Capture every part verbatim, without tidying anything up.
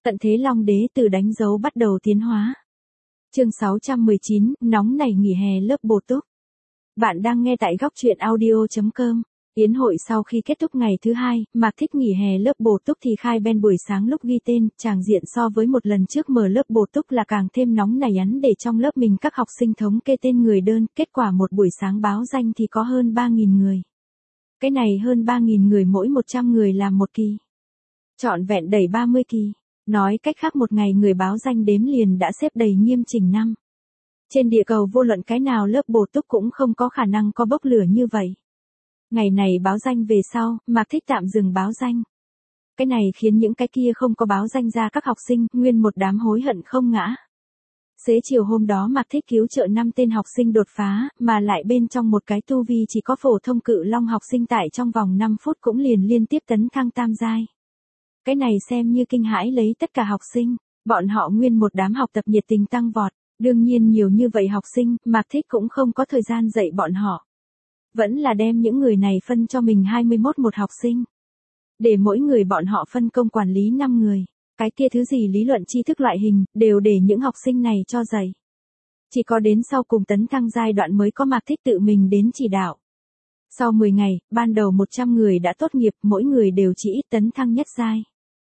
Tận thế Long Đế từ đánh dấu bắt đầu tiến hóa. Chương sáu trăm mười chín, nóng nảy nghỉ hè lớp bổ túc. Bạn đang nghe tại góc truyện audio chấm com. Yến hội sau khi kết thúc ngày thứ hai, Mạc Thích nghỉ hè lớp bổ túc thì khai Ben buổi sáng lúc ghi tên, tràng diện so với một lần trước mở lớp bổ túc là càng thêm nóng nảy ắn để trong lớp mình các học sinh thống kê tên người đơn, kết quả một buổi sáng báo danh thì có hơn ba nghìn người. Cái này hơn ba nghìn người mỗi một trăm người làm một kỳ. Trọn vẹn đầy ba mươi kỳ. Nói cách khác một ngày người báo danh đếm liền đã xếp đầy nghiêm chỉnh năm. Trên địa cầu vô luận cái nào lớp bổ túc cũng không có khả năng có bốc lửa như vậy. Ngày này báo danh về sau, Mạc Thích tạm dừng báo danh. Cái này khiến những cái kia không có báo danh ra các học sinh, nguyên một đám hối hận không ngã. Xế chiều hôm đó Mạc Thích cứu trợ năm tên học sinh đột phá, mà lại bên trong một cái tu vi chỉ có phổ thông cự long học sinh tại trong vòng năm phút cũng liền liên tiếp tấn thăng tam giai. Cái này xem như kinh hãi lấy tất cả học sinh, bọn họ nguyên một đám học tập nhiệt tình tăng vọt, đương nhiên nhiều như vậy học sinh, Mạc Thích cũng không có thời gian dạy bọn họ. Vẫn là đem những người này phân cho mình hai mươi mốt một học sinh. Để mỗi người bọn họ phân công quản lý năm người, cái kia thứ gì lý luận tri thức loại hình, đều để những học sinh này cho dạy. Chỉ có đến sau cùng tấn thăng giai đoạn mới có Mạc Thích tự mình đến chỉ đạo. Sau mười ngày, ban đầu một trăm người đã tốt nghiệp, mỗi người đều chỉ ít tấn thăng nhất giai.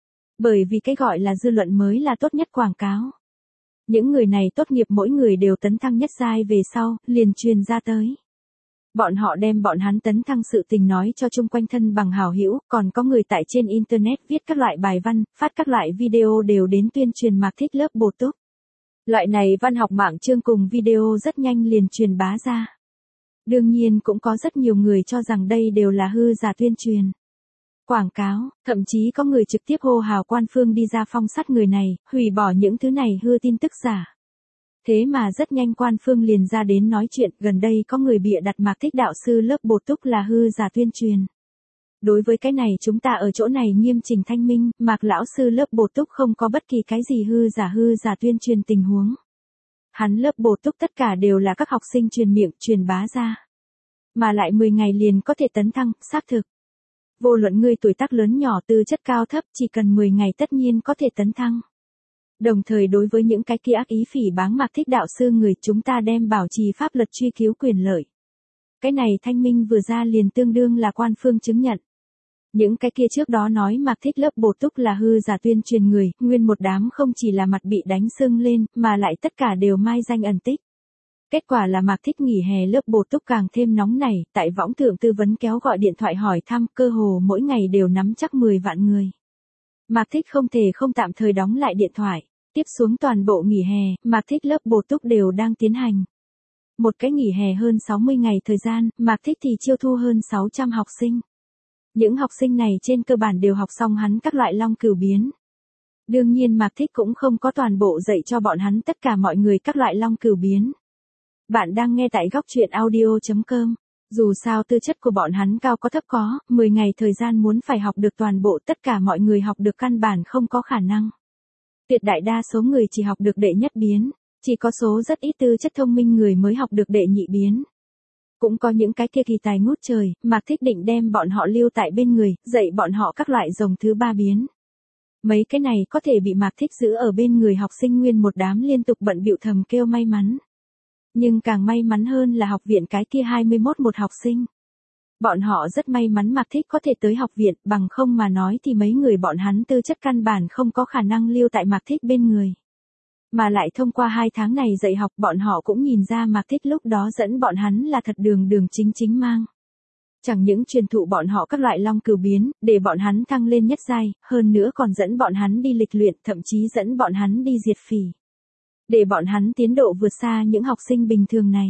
Bởi vì cái gọi là dư luận mới là tốt nhất quảng cáo. Những người này tốt nghiệp mỗi người đều tấn thăng nhất giai về sau, liền truyền ra tới. Bọn họ đem bọn hắn tấn thăng sự tình nói cho chung quanh thân bằng hảo hữu, còn có người tại trên internet viết các loại bài văn, phát các loại video đều đến tuyên truyền Mạc Thích lớp bổ túc. Loại này văn học mạng chương cùng video rất nhanh liền truyền bá ra. Đương nhiên cũng có rất nhiều người cho rằng đây đều là hư giả tuyên truyền. Quảng cáo, thậm chí có người trực tiếp hô hào quan phương đi ra phong sát người này, hủy bỏ những thứ này hư tin tức giả. Thế mà rất nhanh quan phương liền ra đến nói chuyện, gần đây có người bịa đặt Mạc Thích đạo sư lớp bổ túc là hư giả tuyên truyền. Đối với cái này chúng ta ở chỗ này nghiêm chỉnh thanh minh, Mạc lão sư lớp bổ túc không có bất kỳ cái gì hư giả hư giả tuyên truyền tình huống. Hắn lớp bổ túc tất cả đều là các học sinh truyền miệng, truyền bá ra. Mà lại mười ngày liền có thể tấn thăng, xác thực. Vô luận ngươi tuổi tác lớn nhỏ tư chất cao thấp, chỉ cần mười ngày tất nhiên có thể tấn thăng. Đồng thời đối với những cái kia ác ý phỉ báng Mạc Thích đạo sư người, chúng ta đem bảo trì pháp luật truy cứu quyền lợi. Cái này thanh minh vừa ra liền tương đương là quan phương chứng nhận. Những cái kia trước đó nói Mạc Thích lớp bổ túc là hư giả tuyên truyền người, nguyên một đám không chỉ là mặt bị đánh sưng lên, mà lại tất cả đều mai danh ẩn tích. Kết quả là Mạc Thích nghỉ hè lớp bổ túc càng thêm nóng nảy, tại võng thượng tư vấn kéo gọi điện thoại hỏi thăm, cơ hồ mỗi ngày đều nắm chắc mười vạn người. Mạc Thích không thể không tạm thời đóng lại điện thoại. Tiếp xuống toàn bộ nghỉ hè, Mạc Thích lớp bổ túc đều đang tiến hành. Một cái nghỉ hè hơn sáu mươi ngày thời gian, Mạc Thích thì chiêu thu hơn sáu trăm học sinh. Những học sinh này trên cơ bản đều học xong hắn các loại long cửu biến. Đương nhiên Mạc Thích cũng không có toàn bộ dạy cho bọn hắn tất cả mọi người các loại long cửu biến. Bạn đang nghe tại góc truyện audio chấm com. Dù sao tư chất của bọn hắn cao có thấp có, mười ngày thời gian muốn phải học được toàn bộ tất cả mọi người học được căn bản không có khả năng. Tuyệt đại đa số người chỉ học được đệ nhất biến, chỉ có số rất ít tư chất thông minh người mới học được đệ nhị biến. Cũng có những cái kia kỳ tài ngút trời, Mạc Thích định đem bọn họ lưu tại bên người, dạy bọn họ các loại rồng thứ ba biến. Mấy cái này có thể bị Mạc Thích giữ ở bên người học sinh nguyên một đám liên tục bận bịu thầm kêu may mắn. Nhưng càng may mắn hơn là học viện cái kia hai mươi mốt một học sinh. Bọn họ rất may mắn Mạc Thích có thể tới học viện, bằng không mà nói thì mấy người bọn hắn tư chất căn bản không có khả năng lưu tại Mạc Thích bên người. Mà lại thông qua hai tháng này dạy học bọn họ cũng nhìn ra Mạc Thích lúc đó dẫn bọn hắn là thật đường đường chính chính mang. Chẳng những truyền thụ bọn họ các loại long cửu biến, để bọn hắn thăng lên nhất giai, hơn nữa còn dẫn bọn hắn đi lịch luyện, thậm chí dẫn bọn hắn đi diệt phỉ. Để bọn hắn tiến độ vượt xa những học sinh bình thường này.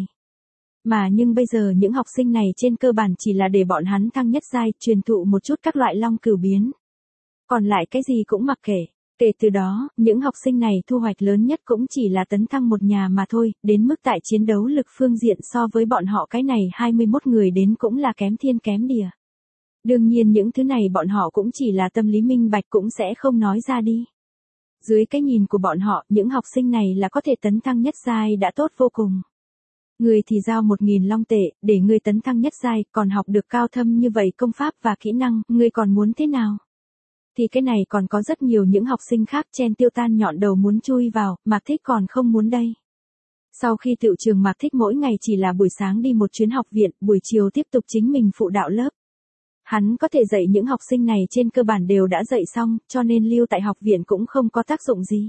Mà nhưng bây giờ những học sinh này trên cơ bản chỉ là để bọn hắn thăng nhất giai, truyền thụ một chút các loại long cửu biến. Còn lại cái gì cũng mặc kệ. Kể từ đó, những học sinh này thu hoạch lớn nhất cũng chỉ là tấn thăng một nhà mà thôi, đến mức tại chiến đấu lực phương diện so với bọn họ cái này hai mươi mốt người đến cũng là kém thiên kém địa. Đương nhiên những thứ này bọn họ cũng chỉ là tâm lý minh bạch cũng sẽ không nói ra đi. Dưới cái nhìn của bọn họ, những học sinh này là có thể tấn thăng nhất giai đã tốt vô cùng. Người thì giao một nghìn long tệ, để người tấn thăng nhất giai, còn học được cao thâm như vậy công pháp và kỹ năng, người còn muốn thế nào? thì cái này còn có rất nhiều những học sinh khác chen tiêu tan nhọn đầu muốn chui vào, Mạc Thích còn không muốn đây. Sau khi tựu trường Mạc Thích mỗi ngày chỉ là buổi sáng đi một chuyến học viện, buổi chiều tiếp tục chính mình phụ đạo lớp. Hắn có thể dạy những học sinh này trên cơ bản đều đã dạy xong, cho nên lưu tại học viện cũng không có tác dụng gì.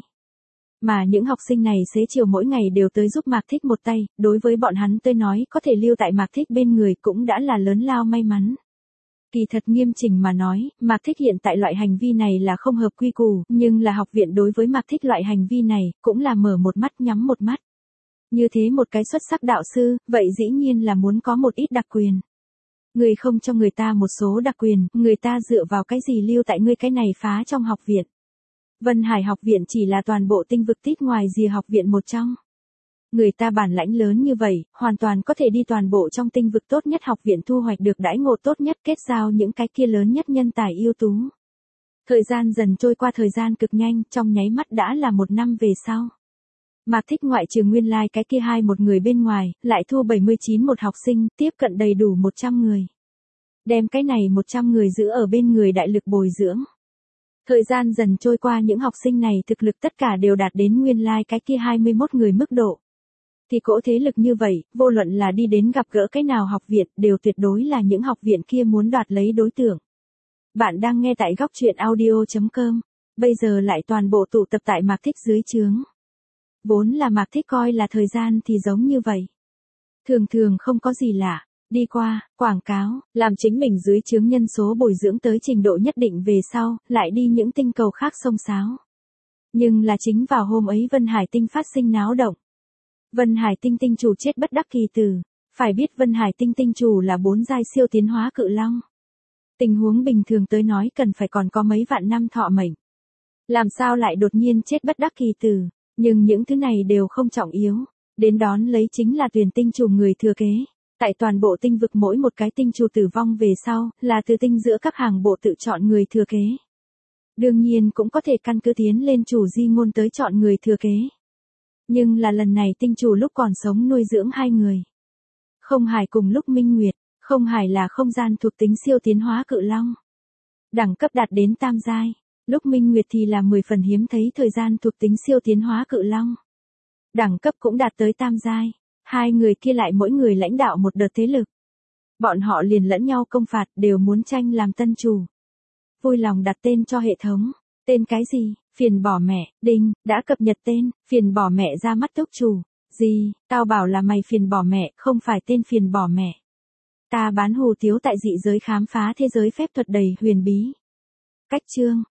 Mà những học sinh này xế chiều mỗi ngày đều tới giúp Mạc Thích một tay, đối với bọn hắn tôi nói có thể lưu tại Mạc Thích bên người cũng đã là lớn lao may mắn. Kỳ thật nghiêm chỉnh mà nói, Mạc Thích hiện tại loại hành vi này là không hợp quy củ, nhưng là học viện đối với Mạc Thích loại hành vi này, cũng là mở một mắt nhắm một mắt. Như thế một cái xuất sắc đạo sư, vậy dĩ nhiên là muốn có một ít đặc quyền. Người không cho người ta một số đặc quyền, người ta dựa vào cái gì lưu tại ngươi cái này phá trong học viện. Vân Hải học viện chỉ là toàn bộ tinh vực tít ngoài rìa học viện một trong. Người ta bản lãnh lớn như vậy, hoàn toàn có thể đi toàn bộ trong tinh vực tốt nhất học viện thu hoạch được đãi ngộ tốt nhất kết giao những cái kia lớn nhất nhân tài ưu tú. Thời gian dần trôi qua thời gian cực nhanh, trong nháy mắt đã là một năm về sau. Mạc Thích ngoại trừ nguyên lai like cái kia hai một người bên ngoài, lại thu bảy mươi chín một học sinh, tiếp cận đầy đủ một trăm người. Đem cái này một trăm người giữ ở bên người đại lực bồi dưỡng. Thời gian dần trôi qua những học sinh này thực lực tất cả đều đạt đến nguyên lai like cái kia hai mươi mốt người mức độ. Thì cỗ thế lực như vậy, vô luận là đi đến gặp gỡ cái nào học viện đều tuyệt đối là những học viện kia muốn đoạt lấy đối tượng. Bạn đang nghe tại góc truyện audio chấm com, bây giờ lại toàn bộ tụ tập tại Mạc Thích dưới trướng. Vốn là Mạc Thích coi là thời gian thì giống như vậy. Thường thường không có gì lạ, đi qua, quảng cáo, làm chính mình dưới trướng nhân số bồi dưỡng tới trình độ nhất định về sau, lại đi những tinh cầu khác xông xáo. Nhưng là chính vào hôm ấy Vân Hải Tinh phát sinh náo động. Vân Hải Tinh tinh chủ chết bất đắc kỳ tử, phải biết Vân Hải Tinh tinh chủ là bốn giai siêu tiến hóa cự long. Tình huống bình thường tới nói cần phải còn có mấy vạn năm thọ mệnh. Làm sao lại đột nhiên chết bất đắc kỳ tử, nhưng những thứ này đều không trọng yếu, đến đón lấy chính là tuyển tinh chủ người thừa kế. Tại toàn bộ tinh vực mỗi một cái tinh chủ tử vong về sau, là từ tinh giữa các hàng bộ tự chọn người thừa kế. Đương nhiên cũng có thể căn cứ tiến lên chủ di ngôn tới chọn người thừa kế. Nhưng là lần này tinh chủ lúc còn sống nuôi dưỡng hai người. Không Hải cùng lúc Minh Nguyệt, Không Hải là không gian thuộc tính siêu tiến hóa cự long. Đẳng cấp đạt đến tam giai, lúc Minh Nguyệt thì là mười phần hiếm thấy thời gian thuộc tính siêu tiến hóa cự long. Đẳng cấp cũng đạt tới tam giai, hai người kia lại mỗi người lãnh đạo một đợt thế lực. Bọn họ liền lẫn nhau công phạt đều muốn tranh làm tân chủ. Vui lòng đặt tên cho hệ thống. Tên cái gì? Phiền bỏ mẹ, đinh, đã cập nhật tên, phiền bỏ mẹ ra mắt túc chủ. Gì, tao bảo là mày phiền bỏ mẹ, không phải tên phiền bỏ mẹ. Ta bán hù tiếu tại dị giới khám phá thế giới phép thuật đầy huyền bí. Cách chương,